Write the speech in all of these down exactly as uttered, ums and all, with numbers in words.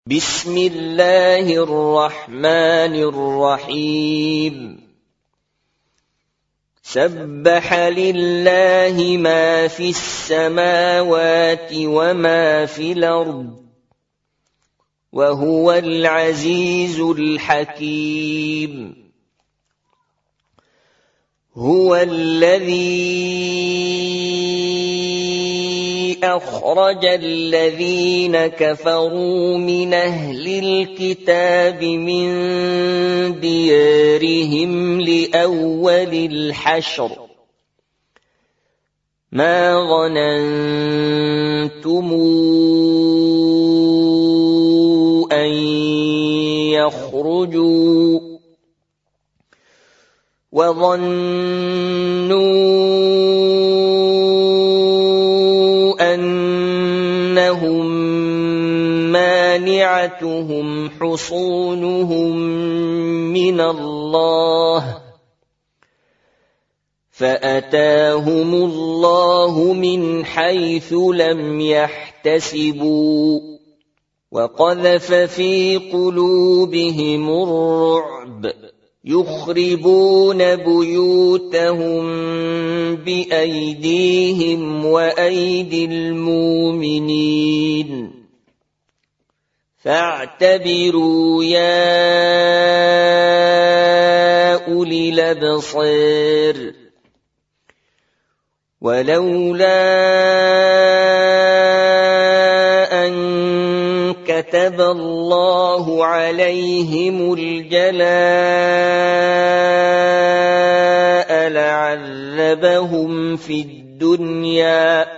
بسم الله الرحمن الرحيم سبح لله ما في السماوات وما في الأرض وهو العزيز الحكيم هو الذي أخرج الذين كفروا من أهل الكتاب من ديارهم لأول الحشر ما ظننتم أن يخرجوا وظنوا أنهم مانعتهم حصونهم من الله فأتاهم الله من حيث لم يحتسبوا وقذف في قلوبهم الرعب يخربون بيوتهم بأيديهم وأيدي المؤمنين فاعتبروا يا أولي الأبصار ولولا أن كتب الله عليهم الجلاء لعذبهم في الدنيا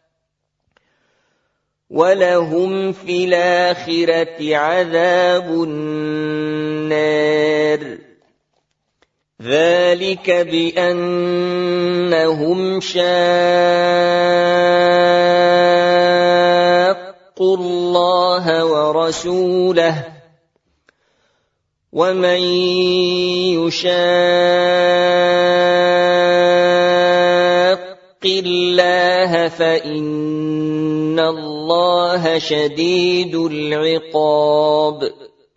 ولهم في الآخرة عذاب النار ذلك بأنهم شاقوا الله ورسوله ومن يشاق الله فإن الله شديد العقاب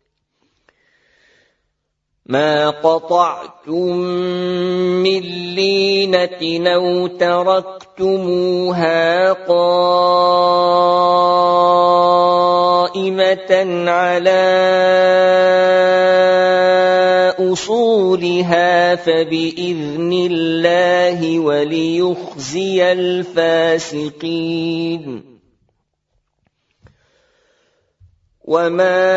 ما قطعتم من لينة أو تركتموها قائمة على أصولها فبإذن الله وليخزي الفاسقين وما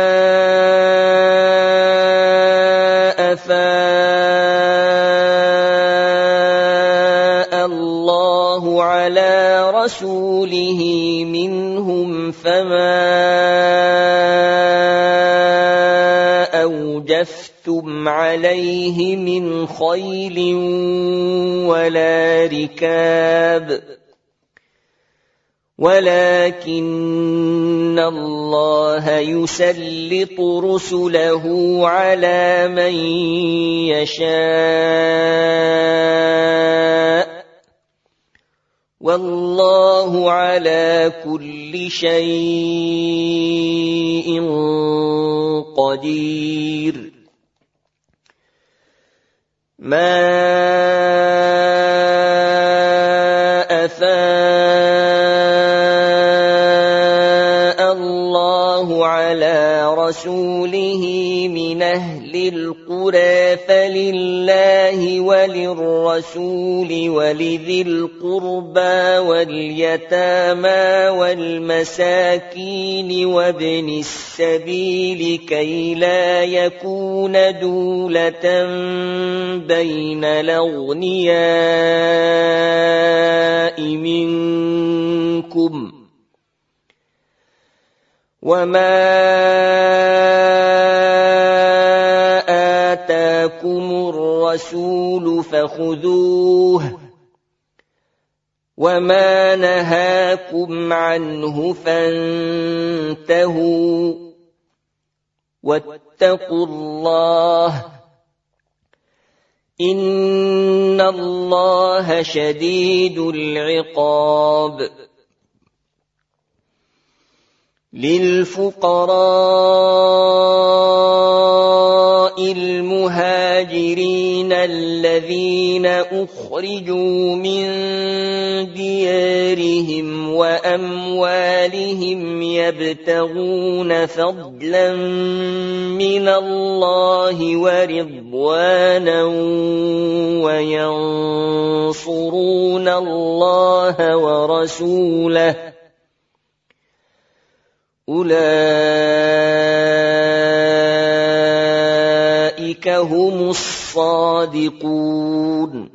أفاء الله على رسوله منهم فما أوجفتم عليه من خيل ولا ركاب ولكن الله يسلط رسله على من يشاء والله على كل شيء قدير ما أفاء الله على رسوله من أهل القرى فلله وللرسول ولذي القربى واليتامى والمساكين وابن السبيل كي لا يكون دولة بين الأغنياء منكم وما آتاكم الرسول فخذوه وما نهاكم عنه فانتهوا واتقوا الله إن الله شديد العقاب للفقراء المهاجرين الذين أخرجوا من ديارهم وأموالهم يبتغون فضلا من الله ورضوانا وينصرون الله ورسوله أولئك هم الصادقون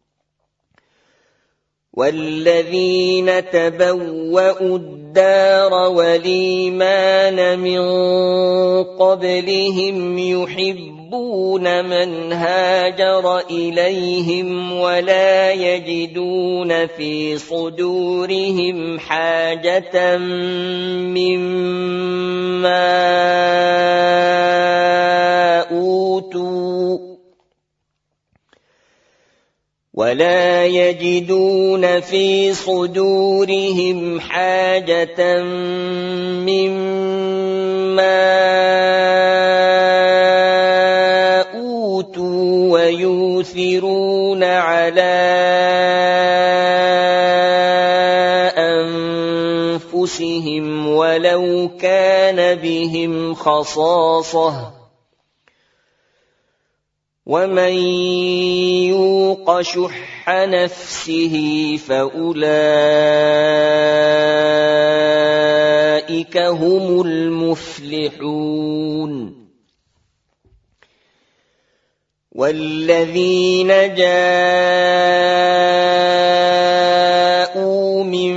والذين تبوأوا الدار والإيمان من قبلهم يحبون من هاجر إليهم ولا يجدون في صدورهم حاجة مما أوتوا ولا يجدون في صدورهم حاجة مما أوتوا ويؤثرون على أنفسهم ولو كان بهم خصاصة ومن يوق شح نفسه فأولئك هم المفلحون والذين جاءوا من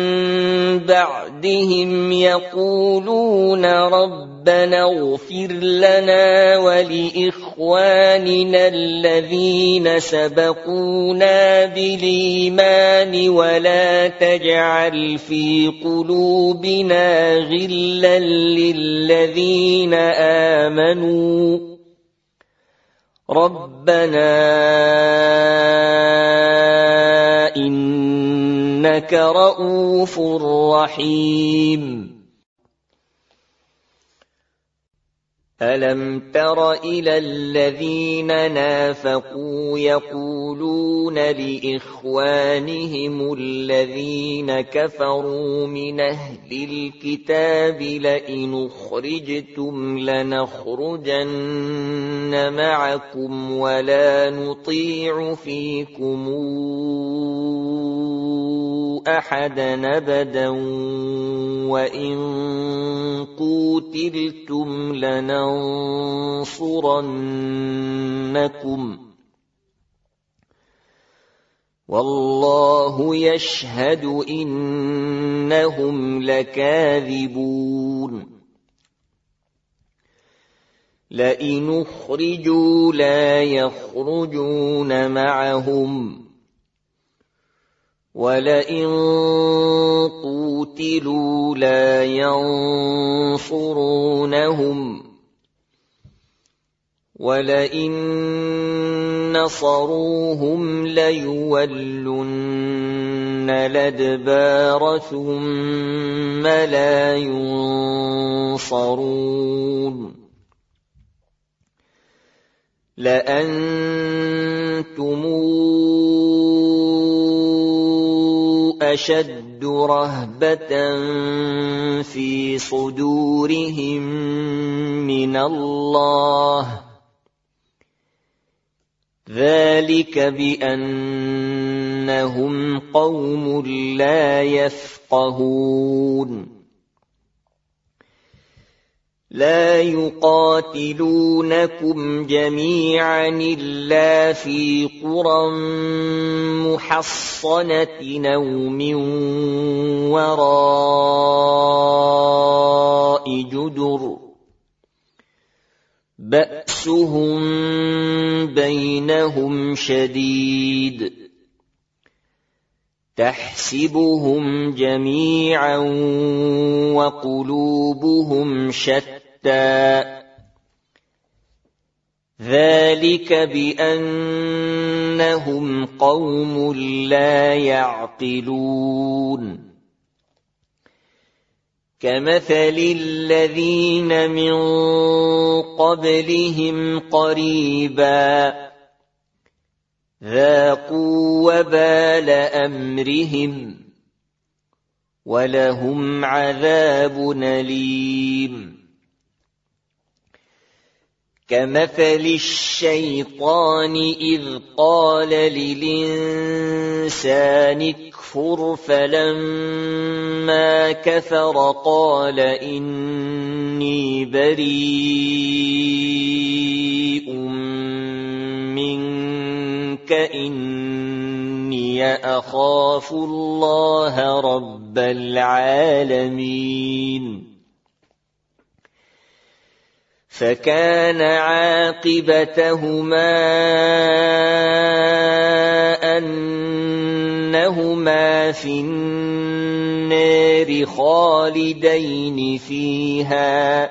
بعدهم يقولون ربنا اغفر لنا ولإخواننا الذين سبقونا بالإيمان ولا تجعل في قلوبنا غلا للذين آمنوا ربنا إنك رؤوف رحيم ألم تر إلى الذين نافقوا يقولون لإخوانهم الذين كفروا من أهل الكتاب لئن أخرجتم لنخرجن معكم ولا نطيع فيكم أحدا أبدا وإن قوتلتم لننصرنكم والله يشهد إنهم لكاذبون لئن أخرجوا لا يخرجون معهم ولئن قوتلوا لا ينصرونهم ولئن نصروهم ليولن الأدبار ثم لا ينصرون لأنتم أشد رهبة في صدورهم من الله ذلك بأنهم قوم لا يفقهون لا يقاتلونكم جميعا إلا في قرى محصنة أو من وراء جدر بأسهم بينهم شديد تحسبهم جميعا وقلوبهم شتى ذلك بأنهم قوم لا يعقلون كمثل الذين من قبلهم قريبا ذاقوا وبال أمرهم ولهم عذاب أليم كمثل الشيطان إذ قال للإنسان اكفر فلما كفر قال إني بريء منك إني أخاف الله رب العالمين فكان عاقبتهما أنهما في النار خالدين فيها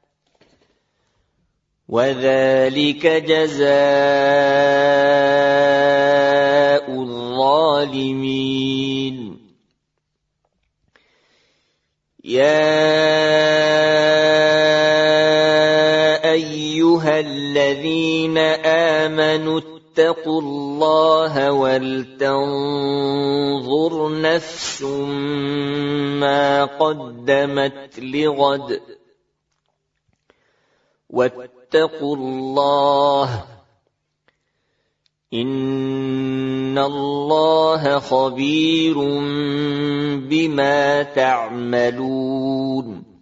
وذلك جزاء الظالمين يا أيها الذين آمنوا اتقوا الله ولتنظر نفس ما قدمت لغد واتقوا الله إن الله خبير بما تعملون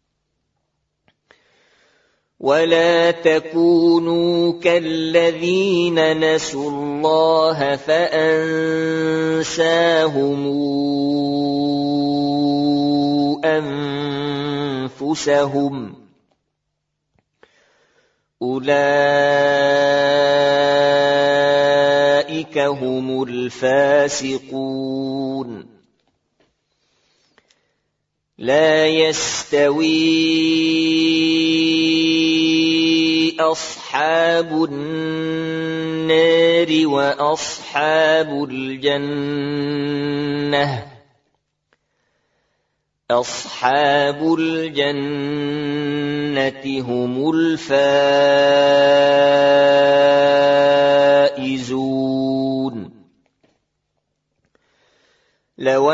ولا تكونوا كالذين نسوا الله فأنساهم أنفسهم أولئك هم الفاسقون لا يستوي أصحاب النار وأصحاب الجنة أصحاب الجنة هم الفائزون لو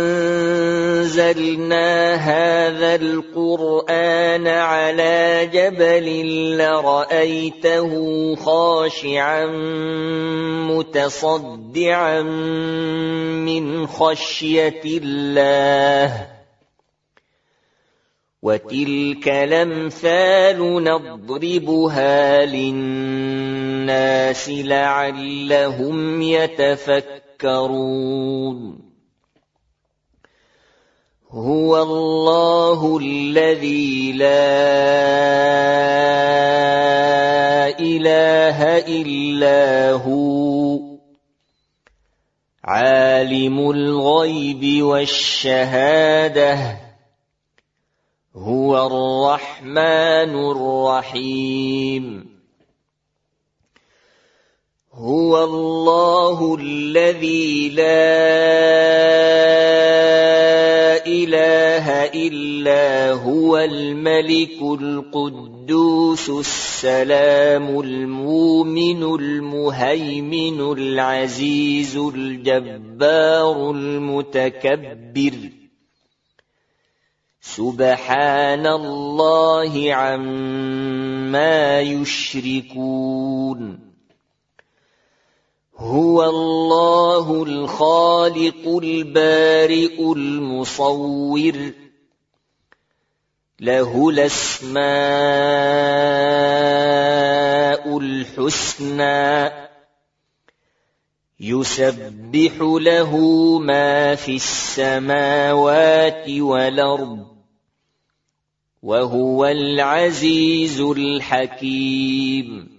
أنزلنا هذا القرآن على جبل لرأيته خاشعا متصدعا من خشية الله وتلك الأمثال نضربها للناس لعلهم يتفكرون هو الله الذي لا إله إلا هو عالم الغيب والشهادة هو الرحمن الرحيم هو الله الذي لا إله إلا هو الملك القدوس السلام المؤمن المهيمن العزيز الجبار المتكبر سبحان الله عما يشركون هو الله الخالق البارئ المصور له الأسماء الحسنى يسبح له ما في السماوات والأرض وهو العزيز الحكيم